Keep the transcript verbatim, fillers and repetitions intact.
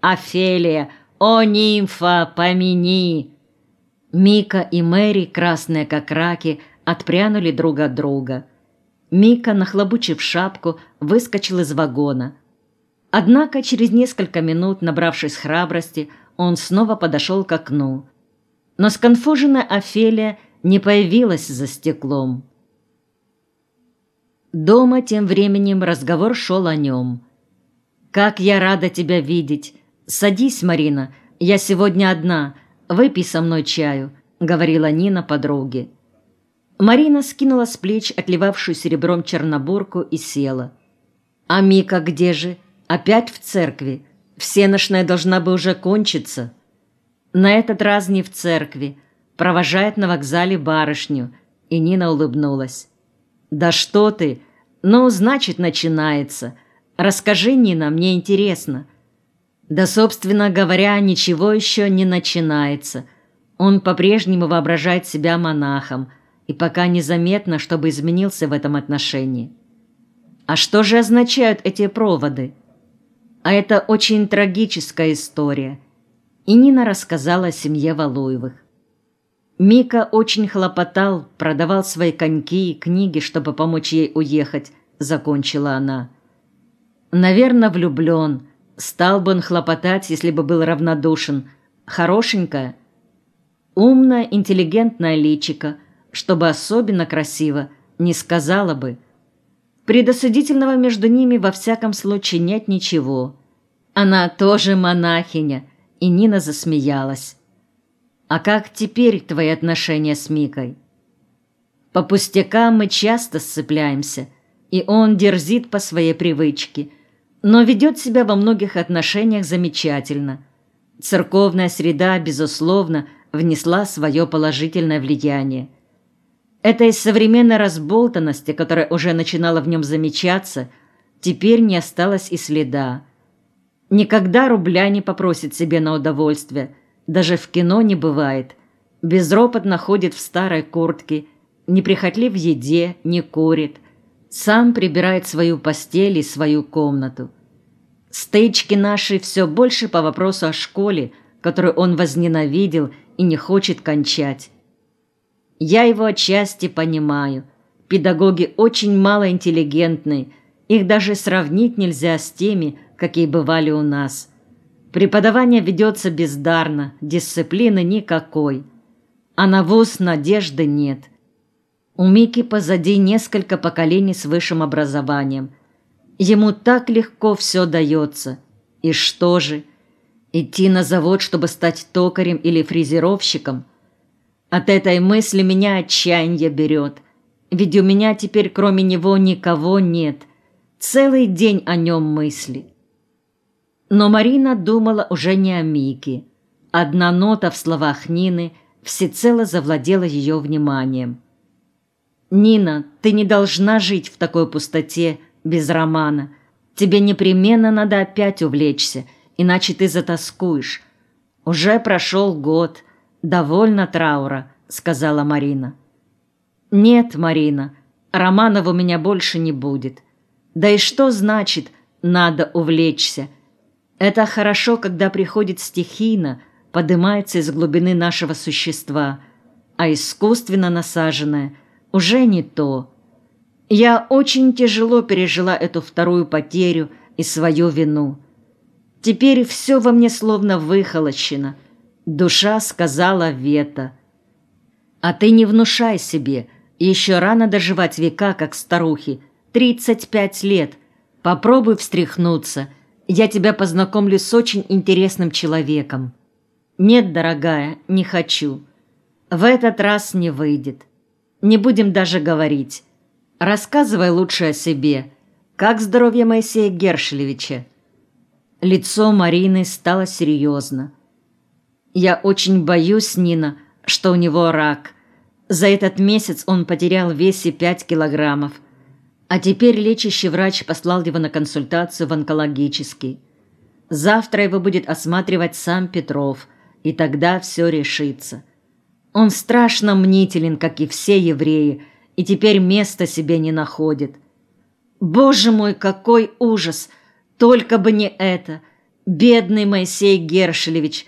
Офелия, о, нимфа, помяни!» Мика и Мэри, красные как раки, отпрянули друг от друга. Мика, нахлобучив шапку, выскочил из вагона. Однако через несколько минут, набравшись храбрости, он снова подошел к окну. Но сконфуженная Офелия не появилась за стеклом. Дома тем временем разговор шел о нем. «Как я рада тебя видеть! Садись, Марина, я сегодня одна, выпей со мной чаю», — говорила Нина подруге. Марина скинула с плеч отливавшую серебром чернобурку и села. «А Мика где же? Опять в церкви? Всенощная должна бы уже кончиться». «На этот раз не в церкви. Провожает на вокзале барышню». И Нина улыбнулась. «Да что ты! Ну, значит, начинается. Расскажи, Нина, мне интересно». «Да, собственно говоря, ничего еще не начинается. Он по-прежнему воображает себя монахом, и пока незаметно, чтобы изменился в этом отношении». «А что же означают эти проводы?» «А это очень трагическая история». И Нина рассказала о семье Валуевых. Мика очень хлопотал, продавал свои коньки и книги, чтобы помочь ей уехать, закончила она. «Наверное, влюблен. Стал бы он хлопотать, если бы был равнодушен. Хорошенькая, умная, интеллигентная личико, чтобы особенно красиво, не сказала бы. Предосудительного между ними во всяком случае нет ничего. Она тоже монахиня». И Нина засмеялась. «А как теперь твои отношения с Микой?» «По пустякам мы часто сцепляемся, и он дерзит по своей привычке, но ведет себя во многих отношениях замечательно. Церковная среда, безусловно, внесла свое положительное влияние. Этой современной разболтанности, которая уже начинала в нем замечаться, теперь не осталось и следа. Никогда рубля не попросит себе на удовольствие, даже в кино не бывает. Безропотно ходит в старой куртке, неприхотлив в еде, не курит. Сам прибирает свою постель и свою комнату. Стычки наши все больше по вопросу о школе, которую он возненавидел и не хочет кончать. Я его отчасти понимаю. Педагоги очень малоинтеллигентные, их даже сравнить нельзя с теми, какие бывали у нас. Преподавание ведется бездарно, дисциплины никакой. А на вуз надежды нет. У Мики позади несколько поколений с высшим образованием. Ему так легко все дается. И что же? Идти на завод, чтобы стать токарем или фрезеровщиком? От этой мысли меня отчаяние берет. Ведь у меня теперь кроме него никого нет. Целый день о нем мысли. Но Марина думала уже не о Мике. Одна нота в словах Нины всецело завладела ее вниманием. «Нина, ты не должна жить в такой пустоте, без романа. Тебе непременно надо опять увлечься, иначе ты затоскуешь. Уже прошел год. Довольно траура», — сказала Марина. «Нет, Марина, романов у меня больше не будет. Да и что значит «надо увлечься»? Это хорошо, когда приходит стихийно, подымается из глубины нашего существа, а искусственно насаженное уже не то. Я очень тяжело пережила эту вторую потерю и свою вину. Теперь все во мне словно выхолощено. Душа сказала вето. А ты не внушай себе, еще рано доживать века, как старухи, тридцать пять лет. Попробуй встряхнуться. Я тебя познакомлю с очень интересным человеком». «Нет, дорогая, не хочу. В этот раз не выйдет. Не будем даже говорить. Рассказывай лучше о себе. Как здоровье Моисея Гершелевича?» Лицо Марины стало серьезно. «Я очень боюсь, Нина, что у него рак. За этот месяц он потерял в весе пять килограммов. А теперь лечащий врач послал его на консультацию в онкологический. Завтра его будет осматривать сам Петров, и тогда все решится. Он страшно мнителен, как и все евреи, и теперь места себе не находит. Боже мой, какой ужас! Только бы не это! «Бедный Моисей Гершелевич!»